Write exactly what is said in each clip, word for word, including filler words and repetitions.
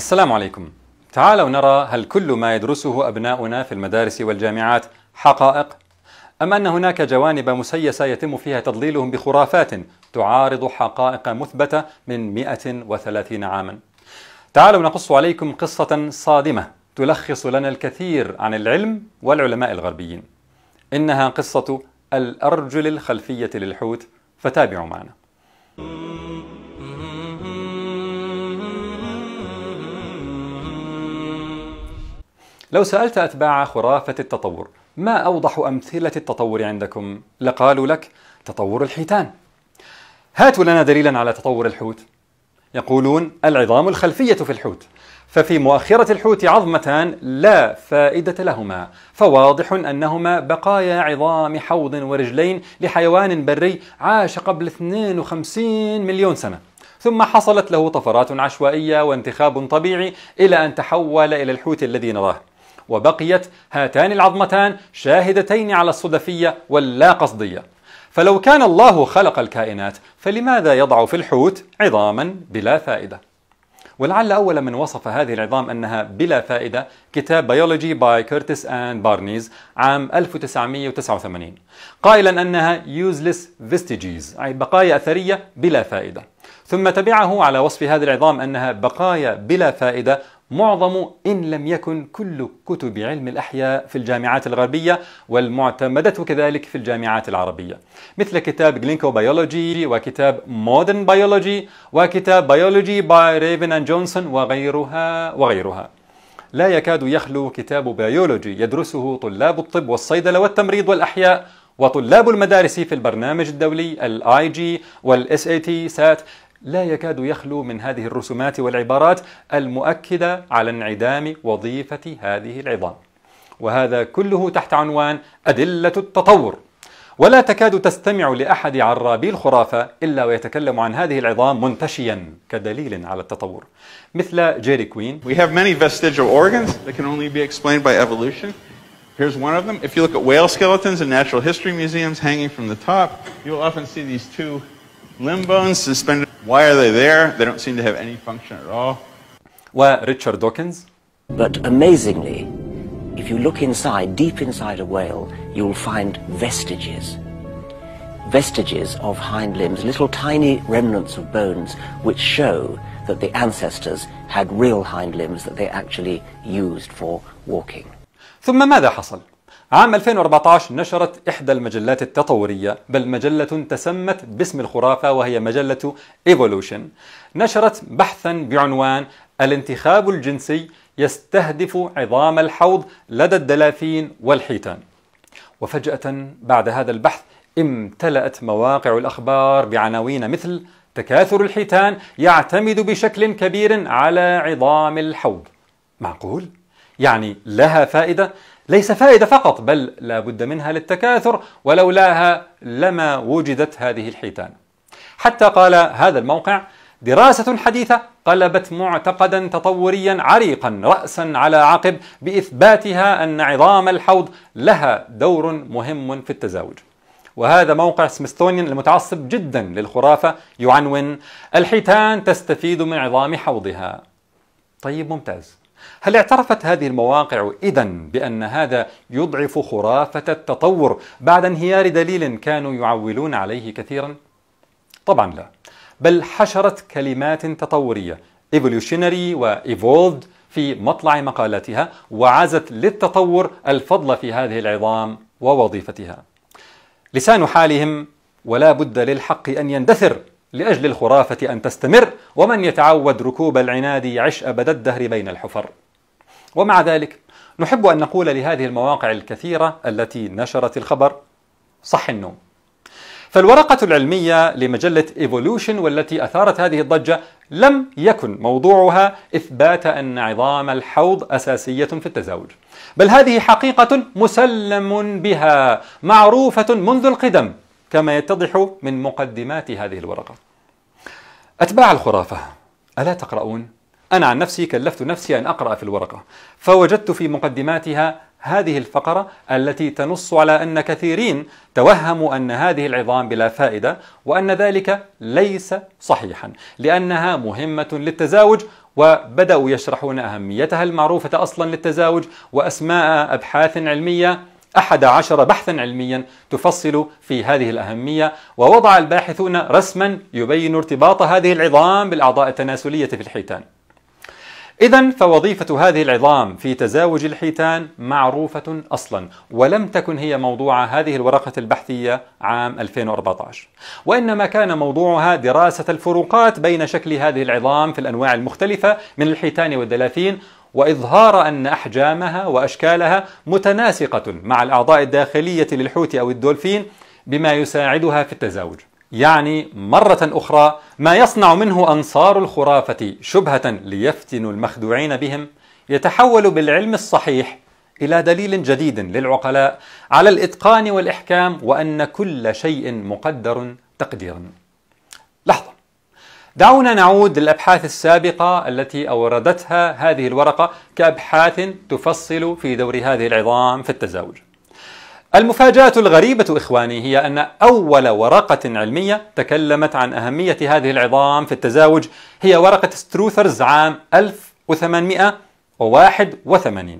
السلام عليكم. تعالوا نرى هل كل ما يدرسه أبناؤنا في المدارس والجامعات حقائق؟ أم أن هناك جوانب مسيسة يتم فيها تضليلهم بخرافات تعارض حقائق مثبتة من مئة وثلاثين عاما؟ تعالوا نقص عليكم قصة صادمة تلخص لنا الكثير عن العلم والعلماء الغربيين. إنها قصة الأرجل الخلفية للحوت، فتابعوا معنا. لو سألت أتباع خرافة التطور ما أوضح أمثلة التطور عندكم، لقالوا لك تطور الحيتان. هاتوا لنا دليلا على تطور الحوت. يقولون العظام الخلفية في الحوت، ففي مؤخرة الحوت عظمتان لا فائدة لهما، فواضح أنهما بقايا عظام حوض ورجلين لحيوان بري عاش قبل اثنين وخمسين مليون سنة، ثم حصلت له طفرات عشوائية وانتخاب طبيعي إلى أن تحول إلى الحوت الذي نراه، وبقيت هاتان العظمتان شاهدتين على الصدفية واللا قصدية. فلو كان الله خلق الكائنات فلماذا يضع في الحوت عظاما بلا فائدة؟ ولعل أول من وصف هذه العظام أنها بلا فائدة كتاب بيولوجي باي كيرتس اند بارنيز عام ألف وتسعمئة وتسعة وثمانين، قائلا أنها useless vestiges، أي بقايا أثرية بلا فائدة. ثم تبعه على وصف هذه العظام أنها بقايا بلا فائدة معظم إن لم يكن كل كتب علم الأحياء في الجامعات الغربية، والمعتمدة كذلك في الجامعات العربية، مثل كتاب جلينكو بيولوجي وكتاب مودرن بيولوجي وكتاب بيولوجي باي ريفن اند جونسون وغيرها وغيرها. لا يكاد يخلو كتاب بيولوجي يدرسه طلاب الطب والصيدلة والتمريض والأحياء وطلاب المدارس في البرنامج الدولي الاي جي والاس اي تي سات، لا يكاد يخلو من هذه الرسومات والعبارات المؤكدة على انعدام وظيفة هذه العظام، وهذا كله تحت عنوان أدلة التطور. ولا تكاد تستمع لأحد عرابي الخرافة إلا ويتكلم عن هذه العظام منتشيا كدليل على التطور، مثل جيري كوين. We have many vestigial organs that can only be explained by evolution. Here's one of them. If you look at whale skeletons in natural history museums hanging from the top, you'll often see these two limb bones suspended. Why are they there? They don't seem to have any function at all. وريتشارد دوكنز. But amazingly, if you look inside, deep inside a whale, you'll find vestiges. Vestiges of hind limbs, little tiny remnants of bones which show that the ancestors had real hind limbs that they actually used for walking. ثم ماذا حصل؟ عام ألفين وأربعة عشر نشرت إحدى المجلات التطورية، بل مجلة تسمت باسم الخرافة وهي مجلة Evolution، نشرت بحثا بعنوان الانتخاب الجنسي يستهدف عظام الحوض لدى الدلافين والحيتان. وفجأة بعد هذا البحث امتلأت مواقع الأخبار بعناوين مثل تكاثر الحيتان يعتمد بشكل كبير على عظام الحوض. معقول؟ يعني لها فائدة؟ ليس فائدة فقط، بل لا بد منها للتكاثر، ولولاها لما وجدت هذه الحيتان. حتى قال هذا الموقع: دراسة حديثة قلبت معتقدا تطوريا عريقا رأسا على عقب بإثباتها أن عظام الحوض لها دور مهم في التزاوج. وهذا موقع سميثسونيان المتعصب جدا للخرافة يعنون: الحيتان تستفيد من عظام حوضها. طيب، ممتاز. هل اعترفت هذه المواقع إذن بأن هذا يضعف خرافة التطور بعد انهيار دليل كانوا يعولون عليه كثيرا؟ طبعا لا، بل حشرت كلمات تطورية evolutionary و evolved في مطلع مقالاتها، وعزت للتطور الفضل في هذه العظام ووظيفتها. لسان حالهم ولا بد للحق أن يندثر لأجل الخرافة أن تستمر، ومن يتعود ركوب العناد يعش أبد الدهر بين الحفر. ومع ذلك نحب أن نقول لهذه المواقع الكثيرة التي نشرت الخبر: صح النوم. فالورقة العلمية لمجلة Evolution والتي أثارت هذه الضجة لم يكن موضوعها إثبات أن عظام الحوض أساسية في التزاوج، بل هذه حقيقة مسلم بها معروفة منذ القدم، كما يتضح من مقدمات هذه الورقة. أتباع الخرافة، ألا تقرؤون؟ أنا عن نفسي كلفت نفسي أن أقرأ في الورقة، فوجدت في مقدماتها هذه الفقرة التي تنص على أن كثيرين توهموا أن هذه العظام بلا فائدة، وأن ذلك ليس صحيحا، لأنها مهمة للتزاوج وبدأوا يشرحون أهميتها المعروفة أصلا للتزاوج وأسماء أبحاث علمية، أحد عشر بحثا علميا تفصل في هذه الأهمية، ووضع الباحثون رسما يبين ارتباط هذه العظام بالأعضاء التناسلية في الحيتان. إذن فوظيفة هذه العظام في تزاوج الحيتان معروفة أصلا، ولم تكن هي موضوع هذه الورقة البحثية عام ألفين وأربعة عشر، وإنما كان موضوعها دراسة الفروقات بين شكل هذه العظام في الأنواع المختلفة من الحيتان والدلافين، وإظهار أن أحجامها وأشكالها متناسقة مع الأعضاء الداخلية للحوت أو الدولفين بما يساعدها في التزاوج. يعني مرة أخرى ما يصنع منه أنصار الخرافة شبهة ليفتنوا المخدوعين بهم يتحول بالعلم الصحيح إلى دليل جديد للعقلاء على الإتقان والإحكام، وأن كل شيء مقدر تقديرا. لحظة، دعونا نعود للأبحاث السابقة التي أوردتها هذه الورقة كأبحاث تفصل في دور هذه العظام في التزاوج. المفاجأة الغريبة إخواني هي أن أول ورقة علمية تكلمت عن أهمية هذه العظام في التزاوج هي ورقة ستروثرز عام ألف وثمانمئة وواحد وثمانين.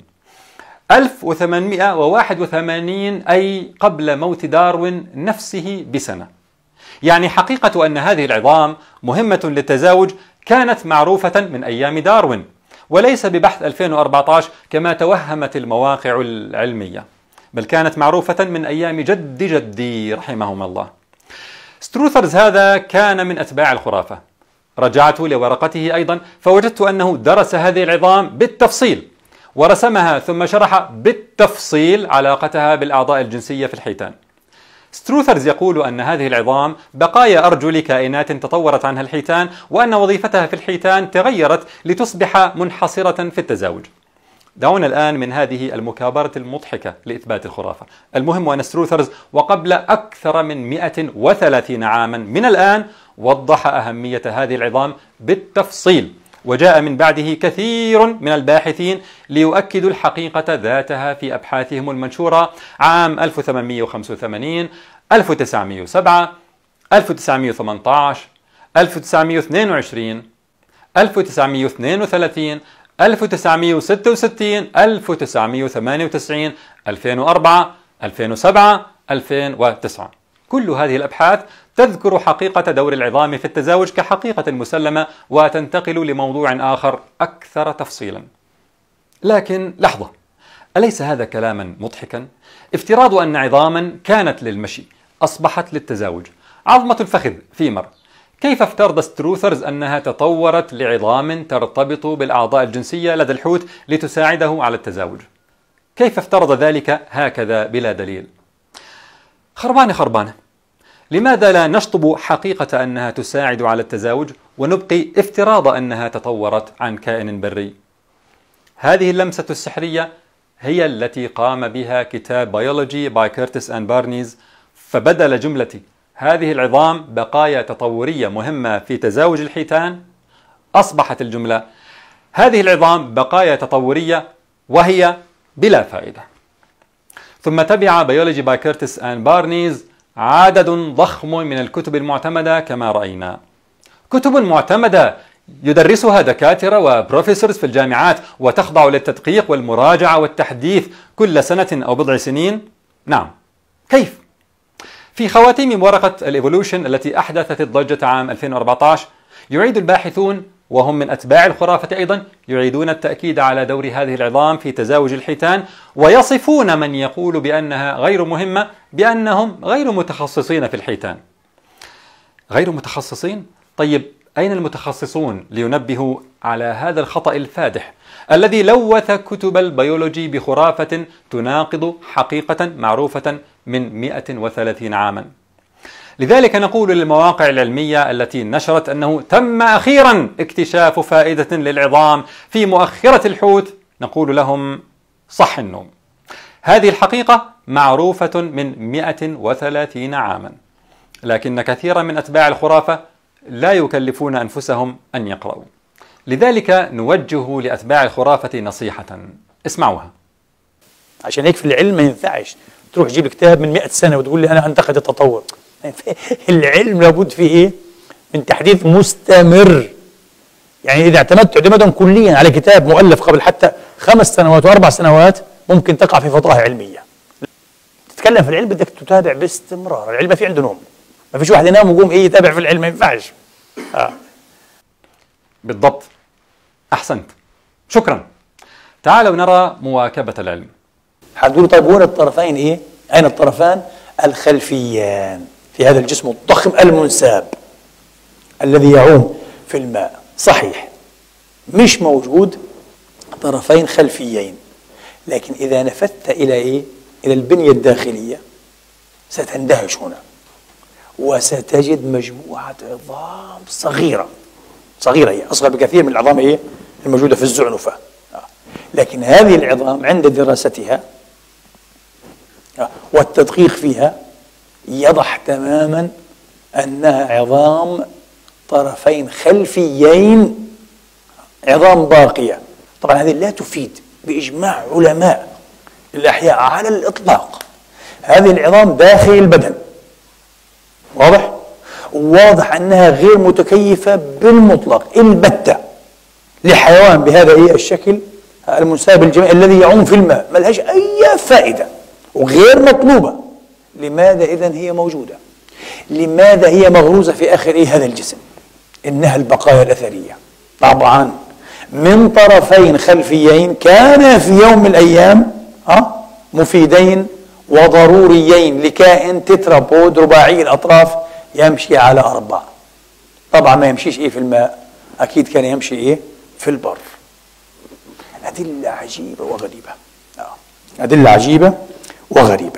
ألف وثمانمئة وواحد وثمانين أي قبل موت داروين نفسه بسنة. يعني حقيقة أن هذه العظام مهمة للتزاوج كانت معروفة من أيام داروين، وليس ببحث ألفين وأربعة عشر كما توهمت المواقع العلمية، بل كانت معروفة من أيام جد جدي رحمهم الله. ستروثرز هذا كان من أتباع الخرافة. رجعت لورقته أيضا فوجدت أنه درس هذه العظام بالتفصيل ورسمها ثم شرح بالتفصيل علاقتها بالأعضاء الجنسية في الحيتان. ستروثرز يقول أن هذه العظام بقايا أرجل كائنات تطورت عنها الحيتان، وأن وظيفتها في الحيتان تغيرت لتصبح منحصرة في التزاوج. دعونا الآن من هذه المكابرة المضحكة لإثبات الخرافة. المهم أن ستروثرز وقبل أكثر من مئة وثلاثين عاما من الآن وضح أهمية هذه العظام بالتفصيل، وجاء من بعده كثير من الباحثين ليؤكدوا الحقيقة ذاتها في أبحاثهم المنشورة عام ألف وثمانمئة وخمسة وثمانين، ألف وتسعمئة وسبعة، ألف وتسعمئة وثمانية عشر، ألف وتسعمئة واثنين وعشرين، ألف وتسعمئة واثنين وثلاثين، ألف وتسعمئة وستة وستين، ألف وتسعمئة وثمانية وتسعين، ألفين وأربعة، ألفين وسبعة، ألفين وتسعة. كل هذه الأبحاث تذكر حقيقة دور العظام في التزاوج كحقيقة مسلمة، وتنتقل لموضوع آخر أكثر تفصيلا. لكن لحظة، أليس هذا كلاما مضحكا؟ افتراض أن عظاما كانت للمشي أصبحت للتزاوج، عظمة الفخذ فيمر، كيف افترض ستروثرز أنها تطورت لعظام ترتبط بالأعضاء الجنسية لدى الحوت لتساعده على التزاوج؟ كيف افترض ذلك هكذا بلا دليل؟ خربانة خربانة. لماذا لا نشطب حقيقة أنها تساعد على التزاوج ونبقي افتراض أنها تطورت عن كائن بري؟ هذه اللمسة السحرية هي التي قام بها كتاب بيولوجي باي كيرتس أند بارنيز، فبدل جملة هذه العظام بقايا تطورية مهمة في تزاوج الحيتان أصبحت الجملة هذه العظام بقايا تطورية وهي بلا فائدة. ثم تبع بيولوجي باي كيرتس أند بارنيز عدد ضخم من الكتب المعتمدة كما رأينا، كتب معتمدة يدرسها دكاترة وبروفيسورز في الجامعات وتخضع للتدقيق والمراجعة والتحديث كل سنة أو بضع سنين. نعم، كيف؟ في خواتيم ورقة الإيفولوشن التي أحدثت الضجة عام ألفين وأربعة عشر يعيد الباحثون وهم من أتباع الخرافة أيضا يعيدون التأكيد على دور هذه العظام في تزاوج الحيتان، ويصفون من يقول بأنها غير مهمة بأنهم غير متخصصين في الحيتان. غير متخصصين؟ طيب أين المتخصصون لينبهوا على هذا الخطأ الفادح الذي لوث كتب البيولوجي بخرافة تناقض حقيقة معروفة من مئة وثلاثين عاما؟ لذلك نقول للمواقع العلمية التي نشرت أنه تم أخيرا اكتشاف فائدة للعظام في مؤخرة الحوت، نقول لهم صح النوم. هذه الحقيقة معروفة من مئة وثلاثين عاما، لكن كثيرا من أتباع الخرافة لا يكلفون أنفسهم أن يقرأوا. لذلك نوجه لأتباع الخرافة نصيحة، اسمعوها. عشان هيك في العلم ما ينفعش تروح تجيب كتاب من مئة سنة وتقول لي أنا أنتقد التطور. العلم لابد فيه إيه؟ من تحديث مستمر. يعني إذا اعتمدت اعتمادا كليا على كتاب مؤلف قبل حتى خمس سنوات وأربع سنوات ممكن تقع في فضائح علمية. تتكلم في العلم بدك تتابع باستمرار، العلم ما في عنده نوم، ما فيش واحد ينام ويقوم إيه يتابع في العلم، ما ينفعش. آه. بالضبط، أحسنت، شكرا. تعالوا نرى مواكبة العلم. حتقولوا طيب وين الطرفين إيه؟ أين الطرفان الخلفيان في هذا الجسم الضخم المنساب الذي يعوم في الماء؟ صحيح، مش موجود طرفين خلفيين، لكن إذا نفذت إلى إيه؟ إلى البنية الداخلية ستندهش هنا وستجد مجموعة عظام صغيرة صغيرة، هي أصغر بكثير من العظام إيه؟ الموجودة في الزعنفة. لكن هذه العظام عند دراستها والتدقيق فيها يضح تماما أنها عظام طرفين خلفيين، عظام باقية. طبعا هذه لا تفيد بإجماع علماء الأحياء على الإطلاق هذه العظام داخل البدن، واضح؟ واضح أنها غير متكيفة بالمطلق البتة لحيوان بهذا إيه الشكل المنساب الجميع الذي يعوم في الماء، ما لهاش أي فائدة وغير مطلوبة. لماذا إذن هي موجودة؟ لماذا هي مغروزة في آخر إيه هذا الجسم؟ إنها البقايا الأثرية طبعا من طرفين خلفيين كان في يوم من الأيام أه؟ مفيدين وضروريين لكائن تترابود رباعي الأطراف يمشي على أربع. طبعا ما يمشيش إيه في الماء، أكيد كان يمشي إيه في البر. أدلة عجيبة وغريبة. آه. أدلة عجيبة وغريبة.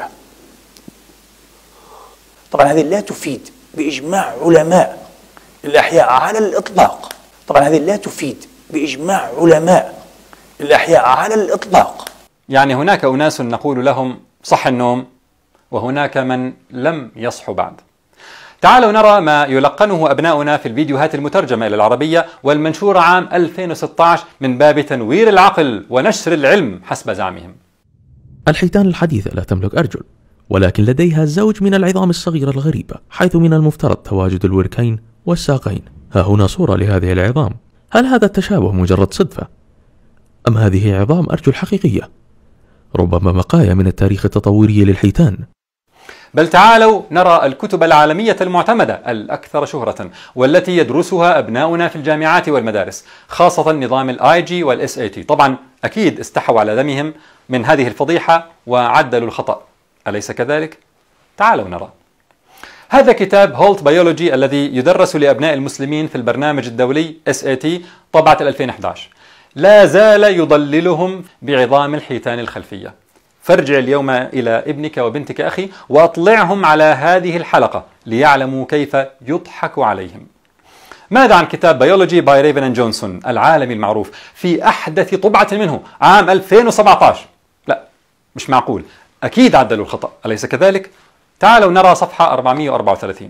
طبعا هذه لا تفيد بإجماع علماء الأحياء على الإطلاق. طبعا هذه لا تفيد بإجماع علماء الأحياء على الإطلاق. يعني هناك أناس نقول لهم صح النوم، وهناك من لم يصحوا بعد. تعالوا نرى ما يلقنه أبناؤنا في الفيديوهات المترجمة إلى العربية والمنشورة عام ألفين وستة عشر من باب تنوير العقل ونشر العلم حسب زعمهم. الحيتان الحديثة لا تملك أرجل، ولكن لديها زوج من العظام الصغيرة الغريبة، حيث من المفترض تواجد الوركين والساقين. ها هنا صورة لهذه العظام. هل هذا التشابه مجرد صدفة؟ أم هذه عظام أرجل حقيقية؟ ربما بقايا من التاريخ التطوري للحيتان. بل تعالوا نرى الكتب العالمية المعتمدة الأكثر شهرة والتي يدرسها أبناؤنا في الجامعات والمدارس، خاصة نظام الآي جي والإس إيه تي. طبعا أكيد استحوا على دمهم من هذه الفضيحة وعدلوا الخطأ، أليس كذلك؟ تعالوا نرى. هذا كتاب هولت بيولوجي الذي يدرس لأبناء المسلمين في البرنامج الدولي إس إيه تي طبعة ألفين وأحد عشر، لا زال يضللهم بعظام الحيتان الخلفية. فارجع اليوم إلى ابنك وبنتك أخي وأطلعهم على هذه الحلقة ليعلموا كيف يضحك عليهم. ماذا عن كتاب بيولوجي باي ريفن اند جونسون العالمي المعروف في أحدث طبعة منه عام ألفين وسبعة عشر؟ لا مش معقول، أكيد عدلوا الخطأ، أليس كذلك؟ تعالوا نرى صفحة أربعمئة وأربعة وثلاثين.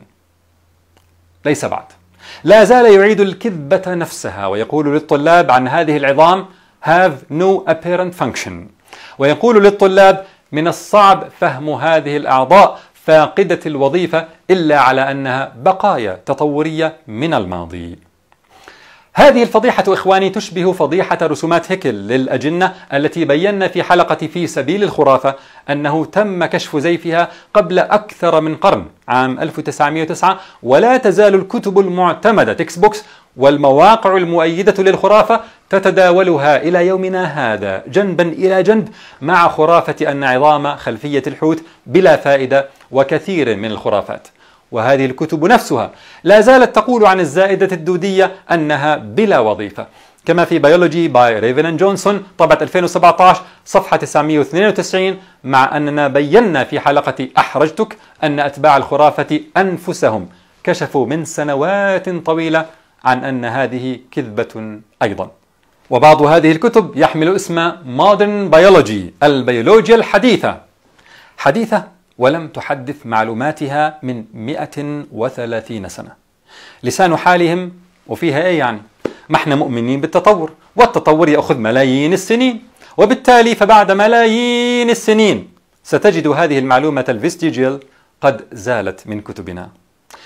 ليس بعد، لا زال يعيد الكذبة نفسها ويقول للطلاب عن هذه العظام have no apparent function، ويقول للطلاب من الصعب فهم هذه الأعضاء فاقدة الوظيفة إلا على أنها بقايا تطورية من الماضي. هذه الفضيحة إخواني تشبه فضيحة رسومات هيكل للأجنة التي بينا في حلقة في سبيل الخرافة أنه تم كشف زيفها قبل أكثر من قرن عام ألف وتسعمئة وتسعة، ولا تزال الكتب المعتمدة تكست بوكس والمواقع المؤيدة للخرافة تتداولها إلى يومنا هذا جنبا إلى جنب مع خرافة أن عظام خلفية الحوت بلا فائدة وكثير من الخرافات. وهذه الكتب نفسها لا زالت تقول عن الزائدة الدودية أنها بلا وظيفة، كما في بيولوجي باي ريفن اند جونسون طبعة ألفين وسبعة عشر صفحة تسعمئة واثنين وتسعين، مع أننا بينا في حلقة أحرجتك أن أتباع الخرافة أنفسهم كشفوا من سنوات طويلة عن أن هذه كذبة أيضا. وبعض هذه الكتب يحمل اسم Modern Biology البيولوجيا الحديثة، حديثة ولم تحدث معلوماتها من مئة وثلاثين سنة. لسان حالهم وفيها ايه يعني؟ ما احنا مؤمنين بالتطور، والتطور يأخذ ملايين السنين، وبالتالي فبعد ملايين السنين ستجد هذه المعلومة الفيستيجيال قد زالت من كتبنا.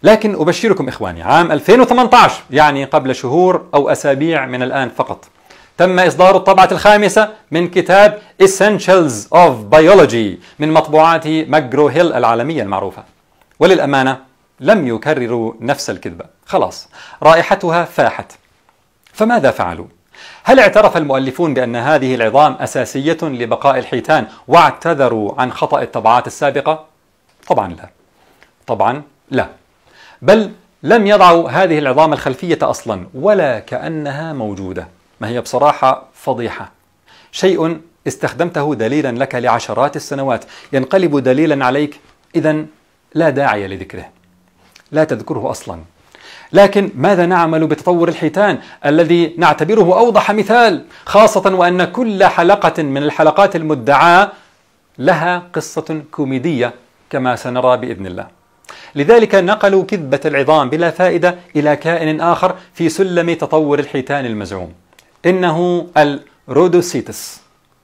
لكن أبشركم إخواني، عام ألفين وثمانية عشر يعني قبل شهور أو أسابيع من الآن فقط تم إصدار الطبعة الخامسة من كتاب Essentials of Biology من مطبوعات ماجرو هيل العالمية المعروفة. وللأمانة لم يكرروا نفس الكذبة، خلاص رائحتها فاحت. فماذا فعلوا؟ هل اعترف المؤلفون بأن هذه العظام أساسية لبقاء الحيتان واعتذروا عن خطأ الطبعات السابقة؟ طبعا لا، طبعا لا، بل لم يضعوا هذه العظام الخلفية أصلا ولا كأنها موجودة. ما هي بصراحة فضيحة، شيء استخدمته دليلا لك لعشرات السنوات ينقلب دليلا عليك، إذن لا داعي لذكره، لا تذكره أصلا. لكن ماذا نعمل بتطور الحيتان الذي نعتبره أوضح مثال، خاصة وأن كل حلقة من الحلقات المدعاة لها قصة كوميدية كما سنرى بإذن الله. لذلك نقلوا كذبة العظام بلا فائدة إلى كائن آخر في سلم تطور الحيتان المزعوم، إنه الرودوسيتس.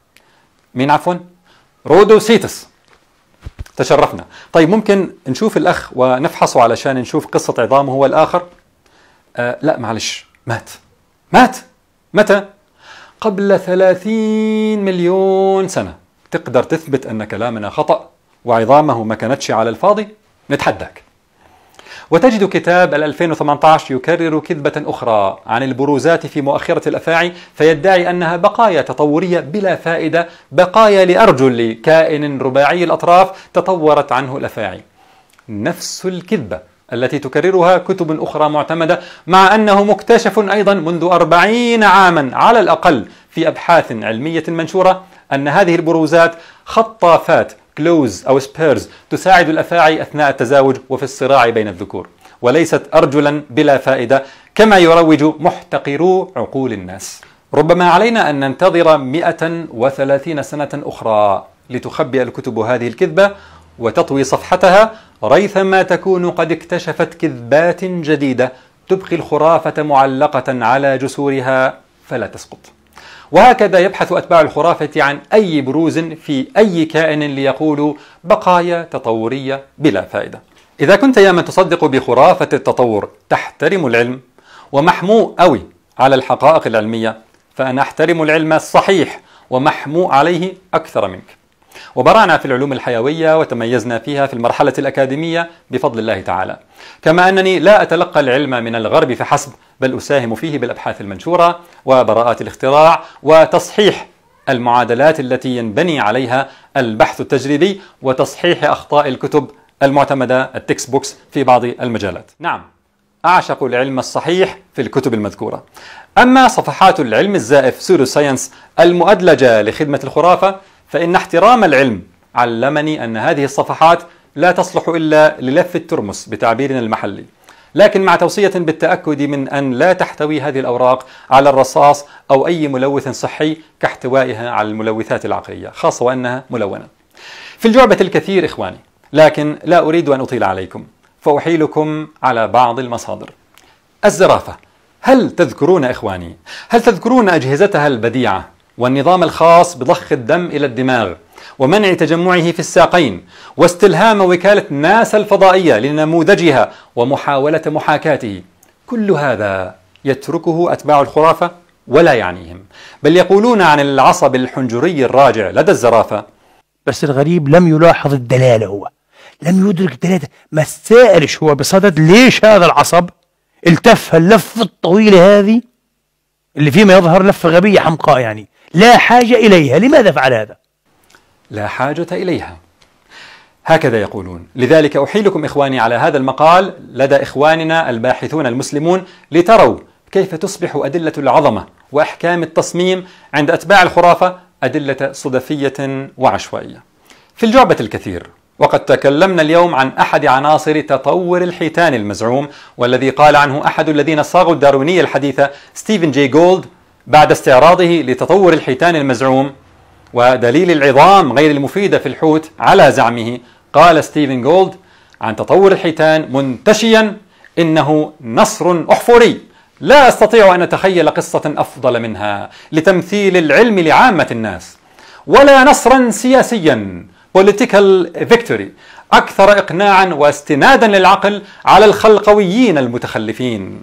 مين عفوا؟ رودوسيتس. تشرفنا. طيب ممكن نشوف الأخ ونفحصه علشان نشوف قصة عظامه هو الآخر؟ آه لا معلش، مات. مات متى؟ قبل ثلاثين مليون سنة. تقدر تثبت أن كلامنا خطأ وعظامه ما كانتش على الفاضي؟ نتحداك. وتجد كتاب ألفين وثمانية عشر يكرر كذبة أخرى عن البروزات في مؤخرة الأفاعي، فيدعي أنها بقايا تطورية بلا فائدة، بقايا لأرجل كائن رباعي الأطراف تطورت عنه الأفاعي. نفس الكذبة التي تكررها كتب أخرى معتمدة، مع أنه مكتشف أيضا منذ أربعين عاما على الأقل في أبحاث علمية منشورة أن هذه البروزات خطافات كلوز أو سبيرز تساعد الأفاعي أثناء التزاوج وفي الصراع بين الذكور، وليست أرجلا بلا فائدة كما يروج محتقرو عقول الناس. ربما علينا أن ننتظر مئة وثلاثين سنة أخرى لتخبئ الكتب هذه الكذبة وتطوي صفحتها، ريثما تكون قد اكتشفت كذبات جديدة تبقي الخرافة معلقة على جسورها فلا تسقط. وهكذا يبحث أتباع الخرافة عن أي بروز في أي كائن ليقولوا بقايا تطورية بلا فائدة. إذا كنت يا من تصدق بخرافة التطور تحترم العلم ومحمو قوي على الحقائق العلمية، فأنا أحترم العلم الصحيح ومحمو عليه أكثر منك. وبرعنا في العلوم الحيوية وتميزنا فيها في المرحلة الأكاديمية بفضل الله تعالى، كما أنني لا أتلقى العلم من الغرب فحسب، بل أساهم فيه بالأبحاث المنشورة وبراءات الاختراع وتصحيح المعادلات التي ينبني عليها البحث التجريبي وتصحيح أخطاء الكتب المعتمدة التكست بوكس في بعض المجالات. نعم، أعشق العلم الصحيح في الكتب المذكورة. أما صفحات العلم الزائف سودو ساينس المؤدلجة لخدمة الخرافة، فإن احترام العلم علمني أن هذه الصفحات لا تصلح إلا للف الترمس بتعبيرنا المحلي، لكن مع توصية بالتأكد من أن لا تحتوي هذه الأوراق على الرصاص أو أي ملوث صحي كاحتوائها على الملوثات العقلية، خاصة وأنها ملونة. في الجعبة الكثير إخواني، لكن لا أريد أن أطيل عليكم، فأحيلكم على بعض المصادر. الزرافة، هل تذكرون إخواني؟ هل تذكرون أجهزتها البديعة والنظام الخاص بضخ الدم إلى الدماغ ومنع تجمعه في الساقين واستلهام وكالة ناسا الفضائية لنموذجها ومحاولة محاكاته؟ كل هذا يتركه أتباع الخرافة ولا يعنيهم، بل يقولون عن العصب الحنجري الراجع لدى الزرافة. بس الغريب لم يلاحظ الدلالة، هو لم يدرك الدلالة، ما استائرش هو بصدد ليش هذا العصب التف اللفة الطويلة هذه اللي فيما يظهر لفة غبية حمقاء، يعني لا حاجة إليها. لماذا فعل هذا؟ لا حاجة إليها، هكذا يقولون. لذلك أحيلكم إخواني على هذا المقال لدى إخواننا الباحثون المسلمون لتروا كيف تصبح أدلة العظمة وأحكام التصميم عند أتباع الخرافة أدلة صدفية وعشوائية. في الجعبة الكثير، وقد تكلمنا اليوم عن أحد عناصر تطور الحيتان المزعوم، والذي قال عنه أحد الذين صاغوا الداروينية الحديثة ستيفن جي جولد بعد استعراضه لتطور الحيتان المزعوم ودليل العظام غير المفيدة في الحوت على زعمه. قال ستيفن جولد عن تطور الحيتان منتشيا: إنه نصر أحفوري لا أستطيع أن أتخيل قصة أفضل منها لتمثيل العلم لعامة الناس، ولا نصرا سياسيا political victory، أكثر إقناعا واستنادا للعقل على الخلقويين المتخلفين.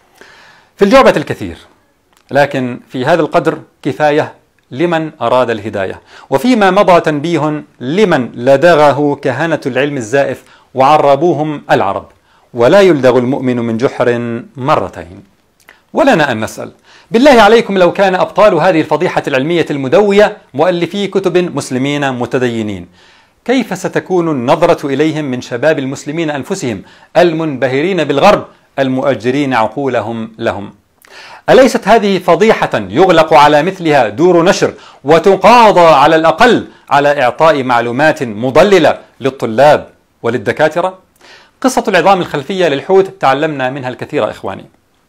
في الجعبة الكثير، لكن في هذا القدر كفاية لمن أراد الهداية، وفيما مضى تنبيه لمن لدغه كهنة العلم الزائف وعربوهم العرب، ولا يلدغ المؤمن من جحر مرتين. ولنا أن نسأل بالله عليكم، لو كان أبطال هذه الفضيحة العلمية المدوية مؤلفي كتب مسلمين متدينين، كيف ستكون النظرة إليهم من شباب المسلمين أنفسهم المنبهرين بالغرب المؤجرين عقولهم لهم؟ أليست هذه فضيحة يغلق على مثلها دور نشر وتقاضى على الأقل على إعطاء معلومات مضللة للطلاب وللدكاترة؟ قصة العظام الخلفية للحوت تعلمنا منها الكثير إخواني.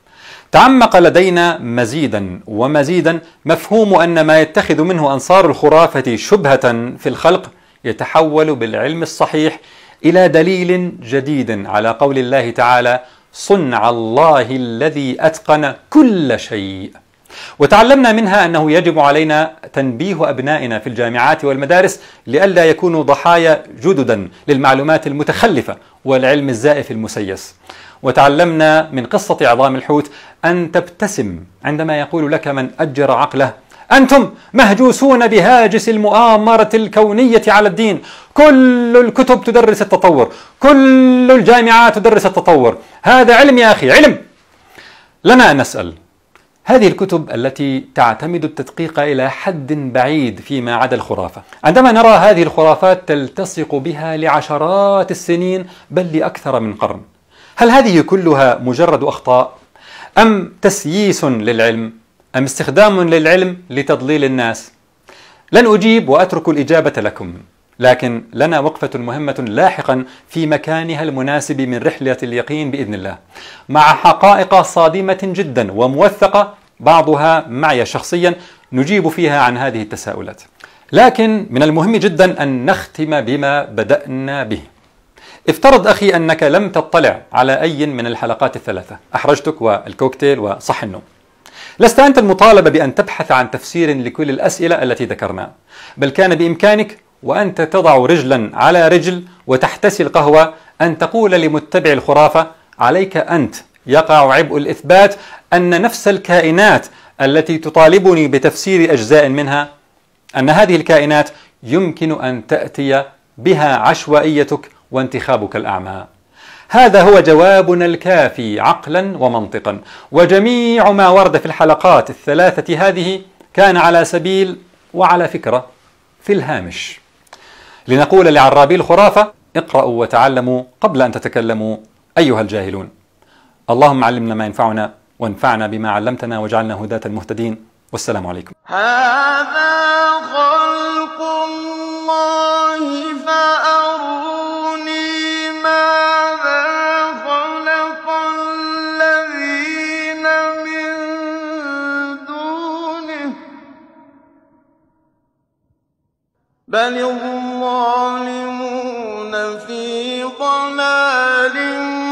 تعمق لدينا مزيدا ومزيدا مفهوم أن ما يتخذ منه أنصار الخرافة شبهة في الخلق يتحول بالعلم الصحيح إلى دليل جديد على قول الله تعالى: صنع الله الذي أتقن كل شيء. وتعلمنا منها أنه يجب علينا تنبيه أبنائنا في الجامعات والمدارس لئلا يكونوا ضحايا جددا للمعلومات المتخلفة والعلم الزائف المسيس. وتعلمنا من قصة عظام الحوت أن تبتسم عندما يقول لك من أجر عقله: أنتم مهجوسون بهاجس المؤامرة الكونية على الدين، كل الكتب تدرس التطور، كل الجامعات تدرس التطور، هذا علم يا أخي، علم. لنا أن نسأل، هذه الكتب التي تعتمد التدقيق إلى حد بعيد فيما عدا الخرافة، عندما نرى هذه الخرافات تلتصق بها لعشرات السنين بل لأكثر من قرن، هل هذه كلها مجرد أخطاء؟ أم تسييس للعلم؟ أم استخدام للعلم لتضليل الناس؟ لن أجيب وأترك الإجابة لكم، لكن لنا وقفة مهمة لاحقا في مكانها المناسب من رحلة اليقين بإذن الله، مع حقائق صادمة جدا وموثقة بعضها معي شخصيا نجيب فيها عن هذه التساؤلات. لكن من المهم جدا أن نختم بما بدأنا به. افترض أخي أنك لم تطلع على أي من الحلقات الثلاثة، أحرجتك والكوكتيل وصح النوم. لست أنت المطالب بأن تبحث عن تفسير لكل الأسئلة التي ذكرناها، بل كان بإمكانك وأنت تضع رجلا على رجل وتحتسي القهوة أن تقول لمتبع الخرافة: عليك أنت يقع عبء الإثبات أن نفس الكائنات التي تطالبني بتفسير أجزاء منها، أن هذه الكائنات يمكن أن تأتي بها عشوائيتك وانتخابك الأعمى. هذا هو جوابنا الكافي عقلا ومنطقا، وجميع ما ورد في الحلقات الثلاثة هذه كان على سبيل وعلى فكرة في الهامش، لنقول لعرابي الخرافة: اقرأوا وتعلموا قبل أن تتكلموا أيها الجاهلون. اللهم علمنا ما ينفعنا وانفعنا بما علمتنا واجعلنا هداة مهتدين، والسلام عليكم. هذا خلق الله فأروني ماذا خلق الذين من دونه بل الظالمون في ضلال